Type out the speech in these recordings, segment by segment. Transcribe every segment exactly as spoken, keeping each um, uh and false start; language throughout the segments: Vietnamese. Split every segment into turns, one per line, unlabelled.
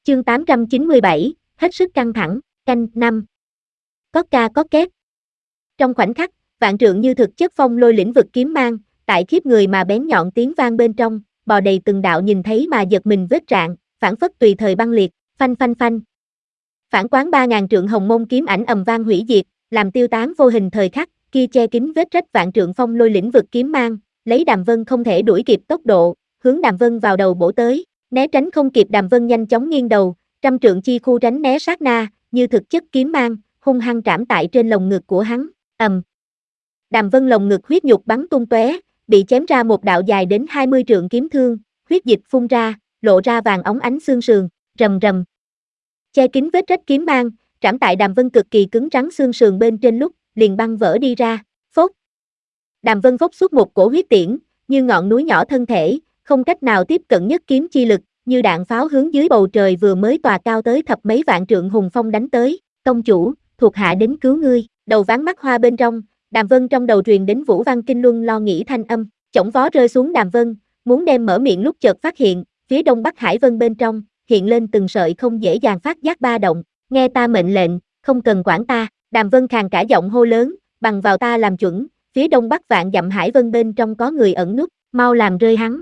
Chương tám trăm chín mươi bảy, hết sức căng thẳng, canh năm. Có ca có két. Trong khoảnh khắc, vạn trượng như thực chất phong lôi lĩnh vực kiếm mang, tại khiếp người mà bén nhọn tiếng vang bên trong, bò đầy từng đạo nhìn thấy mà giật mình vết rạn, phản phất tùy thời băng liệt, phanh phanh phanh. Phản quán ba ngàn trượng hồng môn kiếm ảnh ầm vang hủy diệt, làm tiêu tán vô hình thời khắc, kia che kín vết rách vạn trượng phong lôi lĩnh vực kiếm mang, lấy Đàm Vân không thể đuổi kịp tốc độ, hướng Đàm Vân vào đầu bổ tới, né tránh không kịp Đàm Vân nhanh chóng nghiêng đầu, trăm trượng chi khu tránh né sát na, như thực chất kiếm mang, hung hăng trảm tại trên lồng ngực của hắn, ầm. Đàm Vân lồng ngực huyết nhục bắn tung tóe, bị chém ra một đạo dài đến hai mươi trượng kiếm thương, huyết dịch phun ra, lộ ra vàng óng ánh xương sườn, rầm rầm. Che kín vết rách kiếm mang, trảm tại Đàm Vân cực kỳ cứng rắn xương sườn bên trên lúc, liền băng vỡ đi ra, phốt. Đàm Vân phốc xuất một cổ huyết tiễn, như ngọn núi nhỏ thân thể, không cách nào tiếp cận nhất kiếm chi lực, như đạn pháo hướng dưới bầu trời vừa mới tòa cao tới thập mấy vạn trượng hùng phong đánh tới, tông chủ, thuộc hạ đến cứu ngươi, đầu ván mắt hoa bên trong, Đàm Vân trong đầu truyền đến Vũ Văn Kinh Luân lo nghĩ thanh âm, chổng vó rơi xuống Đàm Vân, muốn đem mở miệng lúc chợt phát hiện, phía đông bắc Hải Vân bên trong, hiện lên từng sợi không dễ dàng phát giác ba động, nghe ta mệnh lệnh, không cần quản ta, Đàm Vân khàn cả giọng hô lớn, bằng vào ta làm chuẩn, phía đông bắc vạn dặm Hải Vân bên trong có người ẩn núp, mau làm rơi hắn.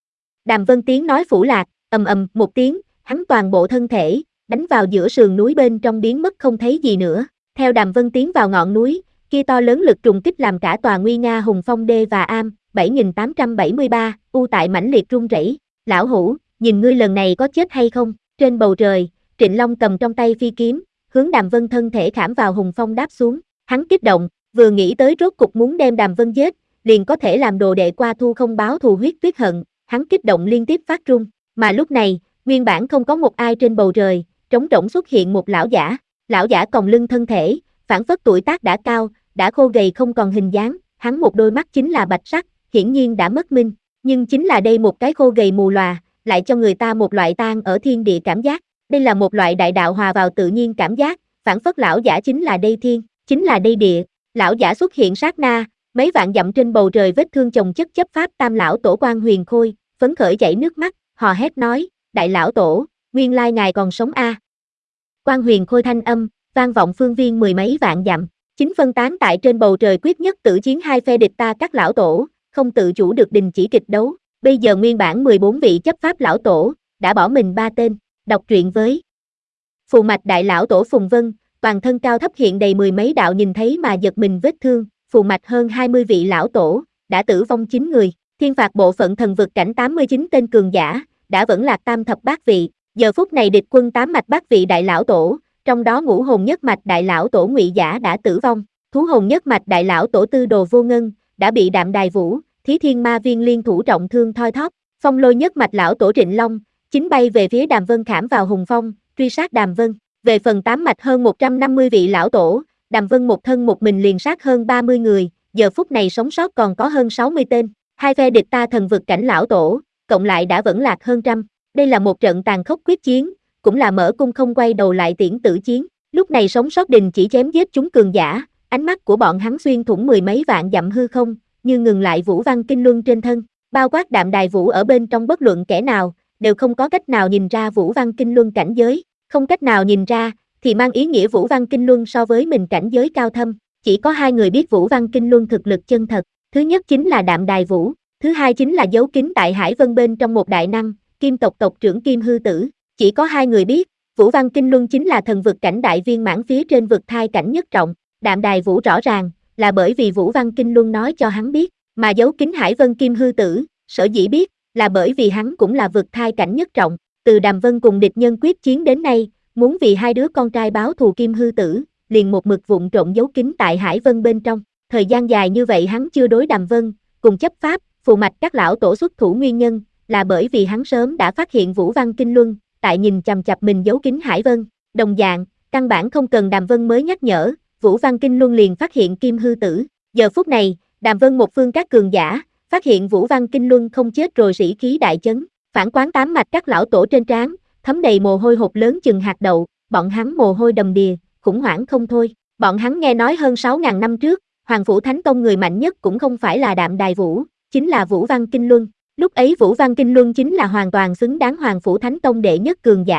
Đàm Vân tiếng nói phủ lạc, ầm ầm một tiếng, hắn toàn bộ thân thể, đánh vào giữa sườn núi bên trong biến mất không thấy gì nữa, theo Đàm Vân tiến vào ngọn núi, kia to lớn lực trùng kích làm cả tòa nguy nga hùng phong đê và am, bảy nghìn tám trăm bảy mươi ba, u tại mãnh liệt rung rẩy, lão hủ, nhìn ngươi lần này có chết hay không, trên bầu trời, Trịnh Long cầm trong tay phi kiếm, hướng Đàm Vân thân thể khảm vào hùng phong đáp xuống, hắn kích động, vừa nghĩ tới rốt cục muốn đem Đàm Vân giết, liền có thể làm đồ đệ qua thu không báo thù huyết tuyết hận, hắn kích động liên tiếp phát run, mà lúc này, nguyên bản không có một ai trên bầu trời, trống rỗng xuất hiện một lão giả, lão giả còng lưng thân thể, phản phất tuổi tác đã cao, đã khô gầy không còn hình dáng, hắn một đôi mắt chính là bạch sắc, hiển nhiên đã mất minh, nhưng chính là đây một cái khô gầy mù lòa, lại cho người ta một loại tan ở thiên địa cảm giác, đây là một loại đại đạo hòa vào tự nhiên cảm giác, phản phất lão giả chính là đây thiên, chính là đây địa, lão giả xuất hiện sát na, mấy vạn dặm trên bầu trời vết thương chồng chất chấp pháp tam lão tổ Quan Huyền Khôi, phấn khởi chảy nước mắt, hò hét nói, đại lão tổ, nguyên lai ngài còn sống a. À. Quan Huyền Khôi thanh âm, vang vọng phương viên mười mấy vạn dặm, chính phân tán tại trên bầu trời quyết nhất tử chiến hai phe địch ta các lão tổ, không tự chủ được đình chỉ kịch đấu, bây giờ nguyên bản mười bốn vị chấp pháp lão tổ, đã bỏ mình ba tên, đọc truyện với Phù Mạch đại lão tổ Phùng Vân, toàn thân cao thấp hiện đầy mười mấy đạo nhìn thấy mà giật mình vết thương, Phù Mạch hơn hai mươi vị lão tổ, đã tử vong chín người, thiên phạt bộ phận thần vực cảnh tám mươi chín tên cường giả, đã vẫn lạc tam thập bát vị, giờ phút này địch quân tám mạch bát vị đại lão tổ, trong đó ngũ hồn nhất mạch đại lão tổ Ngụy Giả đã tử vong, thú hồn nhất mạch đại lão tổ Tư Đồ Vô Ngân, đã bị Đạm Đài Vũ, Thí Thiên Ma Viên liên thủ trọng thương thoi thóp, phong lôi nhất mạch lão tổ Trịnh Long, chính bay về phía Đàm Vân khảm vào hùng phong, truy sát Đàm Vân, về phần tám mạch hơn một trăm năm mươi vị lão tổ, Đàm Vân một thân một mình liền sát hơn ba mươi người, giờ phút này sống sót còn có hơn sáu mươi tên, hai phe địch ta thần vực cảnh lão tổ, cộng lại đã vẫn lạc hơn trăm, đây là một trận tàn khốc quyết chiến, cũng là mở cung không quay đầu lại tiễn tử chiến, lúc này sống sót đình chỉ chém giết chúng cường giả, ánh mắt của bọn hắn xuyên thủng mười mấy vạn dặm hư không, như ngừng lại Vũ Văn Kinh Luân trên thân, bao quát Đạm Đài Vũ ở bên trong bất luận kẻ nào, đều không có cách nào nhìn ra Vũ Văn Kinh Luân cảnh giới, không cách nào nhìn ra, thì mang ý nghĩa Vũ Văn Kinh Luân so với mình cảnh giới cao thâm, chỉ có hai người biết Vũ Văn Kinh Luân thực lực chân thật, thứ nhất chính là Đạm Đài Vũ, thứ hai chính là giấu kín tại Hải Vân bên trong một đại năng, Kim tộc tộc trưởng Kim Hư Tử, chỉ có hai người biết, Vũ Văn Kinh Luân chính là thần vực cảnh đại viên mãn phía trên vực thai cảnh nhất trọng, Đạm Đài Vũ rõ ràng, là bởi vì Vũ Văn Kinh Luân nói cho hắn biết, mà giấu kín Hải Vân Kim Hư Tử, sở dĩ biết, là bởi vì hắn cũng là vực thai cảnh nhất trọng, từ Đàm Vân cùng địch nhân quyết chiến đến nay, muốn vì hai đứa con trai báo thù Kim Hư Tử, liền một mực vụng trộn giấu kín tại Hải Vân bên trong, thời gian dài như vậy hắn chưa đối Đàm Vân, cùng chấp pháp, phù mạch các lão tổ xuất thủ nguyên nhân, là bởi vì hắn sớm đã phát hiện Vũ Văn Kinh Luân, tại nhìn chằm chằm mình giấu kín Hải Vân, đồng dạng, căn bản không cần Đàm Vân mới nhắc nhở, Vũ Văn Kinh Luân liền phát hiện Kim Hư Tử, giờ phút này, Đàm Vân một phương các cường giả, phát hiện Vũ Văn Kinh Luân không chết rồi sĩ khí đại chấn, phản quán tám mạch các lão tổ trên trán, thấm đầy mồ hôi hột lớn chừng hạt đậu, bọn hắn mồ hôi đầm đìa, khủng hoảng không thôi, bọn hắn nghe nói hơn sáu ngàn năm trước, Hoàng Phủ Thánh Tông người mạnh nhất cũng không phải là Đạm Đài Vũ, chính là Vũ Văn Kinh Luân, lúc ấy Vũ Văn Kinh Luân chính là hoàn toàn xứng đáng Hoàng Phủ Thánh Tông đệ nhất cường giả,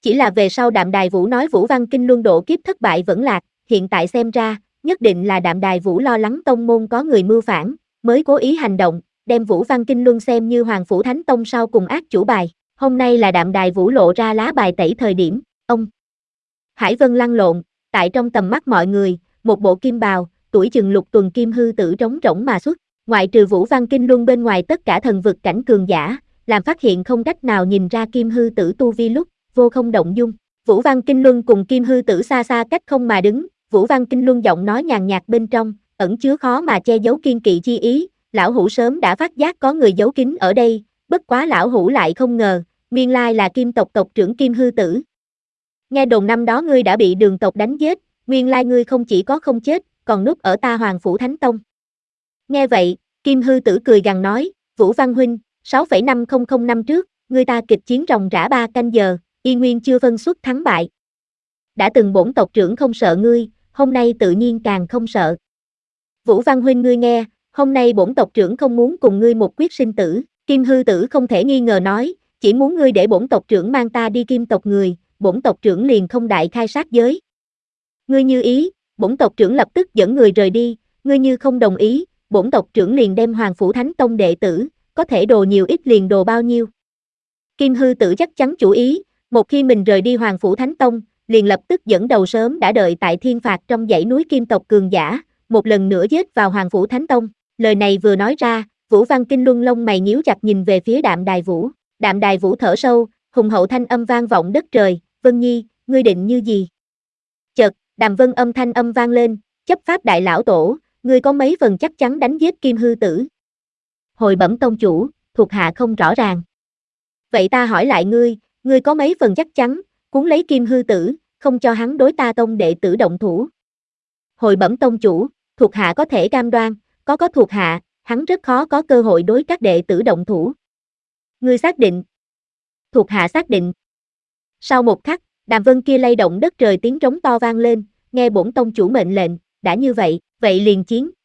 Chỉ là về sau Đạm Đài Vũ nói Vũ Văn Kinh Luân độ kiếp thất bại vẫn lạc, hiện tại xem ra, nhất định là Đạm Đài Vũ lo lắng tông môn có người mưu phản, mới cố ý hành động, đem Vũ Văn Kinh Luân xem như Hoàng Phủ Thánh Tông sau cùng ác chủ bài. Hôm nay là Đạm Đài Vũ lộ ra lá bài tẩy thời điểm, ông Hải Vân lăn lộn, tại trong tầm mắt mọi người, một bộ kim bào, tuổi chừng lục tuần kim hư tử trống rỗng mà xuất, ngoại trừ Vũ Văn Kinh Luân bên ngoài tất cả thần vực cảnh cường giả, làm phát hiện không cách nào nhìn ra kim hư tử tu vi lúc, vô không động dung. Vũ Văn Kinh Luân cùng kim hư tử xa xa cách không mà đứng, Vũ Văn Kinh Luân giọng nói nhàn nhạt bên trong, ẩn chứa khó mà che giấu kiên kỵ chi ý, lão hủ sớm đã phát giác có người giấu kín ở đây, bất quá lão hủ lại không ngờ, nguyên lai là kim tộc tộc trưởng kim hư tử. Nghe đồn năm đó ngươi đã bị đường tộc đánh giết, nguyên lai ngươi không chỉ có không chết, còn núp ở ta Hoàng Phủ Thánh Tông. Nghe vậy, kim hư tử cười gằn nói, Vũ Văn huynh, sáu phẩy năm không không năm trước, ngươi ta kịch chiến ròng rã ba canh giờ, y nguyên chưa phân xuất thắng bại. Đã từng bổn tộc trưởng không sợ ngươi, hôm nay tự nhiên càng không sợ. Vũ Văn huynh ngươi nghe, hôm nay bổn tộc trưởng không muốn cùng ngươi một quyết sinh tử, kim hư tử không thể nghi ngờ nói, chỉ muốn ngươi để bổn tộc trưởng mang ta đi kim tộc người, bổn tộc trưởng liền không đại khai sát giới. Ngươi như ý, bổn tộc trưởng lập tức dẫn người rời đi, ngươi như không đồng ý, bổn tộc trưởng liền đem Hoàng Phủ Thánh Tông đệ tử, có thể đồ nhiều ít liền đồ bao nhiêu. Kim hư tử chắc chắn chủ ý, một khi mình rời đi Hoàng Phủ Thánh Tông, liền lập tức dẫn đầu sớm đã đợi tại thiên phạt trong dãy núi kim tộc cường giả, một lần nữa giết vào Hoàng Phủ Thánh Tông. Lời này vừa nói ra, Vũ Văn Kinh Luân lông mày nhíu chặt nhìn về phía Đạm Đài Vũ. Đạm Đài Vũ thở sâu, hùng hậu thanh âm vang vọng đất trời, Vân Nhi, ngươi định như gì? Chợt, Đàm Vân âm thanh âm vang lên, chấp pháp đại lão tổ, ngươi có mấy phần chắc chắn đánh giết kim hư tử? Hồi bẩm tông chủ, thuộc hạ không rõ ràng. Vậy ta hỏi lại ngươi, ngươi có mấy phần chắc chắn, cuốn lấy kim hư tử, không cho hắn đối ta tông đệ tử động thủ? Hồi bẩm tông chủ, thuộc hạ có thể cam đoan, có có thuộc hạ, hắn rất khó có cơ hội đối các đệ tử động thủ. Ngươi xác định? Thuộc hạ xác định. Sau một khắc, Đàm Vân kia lay động đất trời tiếng trống to vang lên, nghe bổn tông chủ mệnh lệnh, đã như vậy, vậy liền chiến.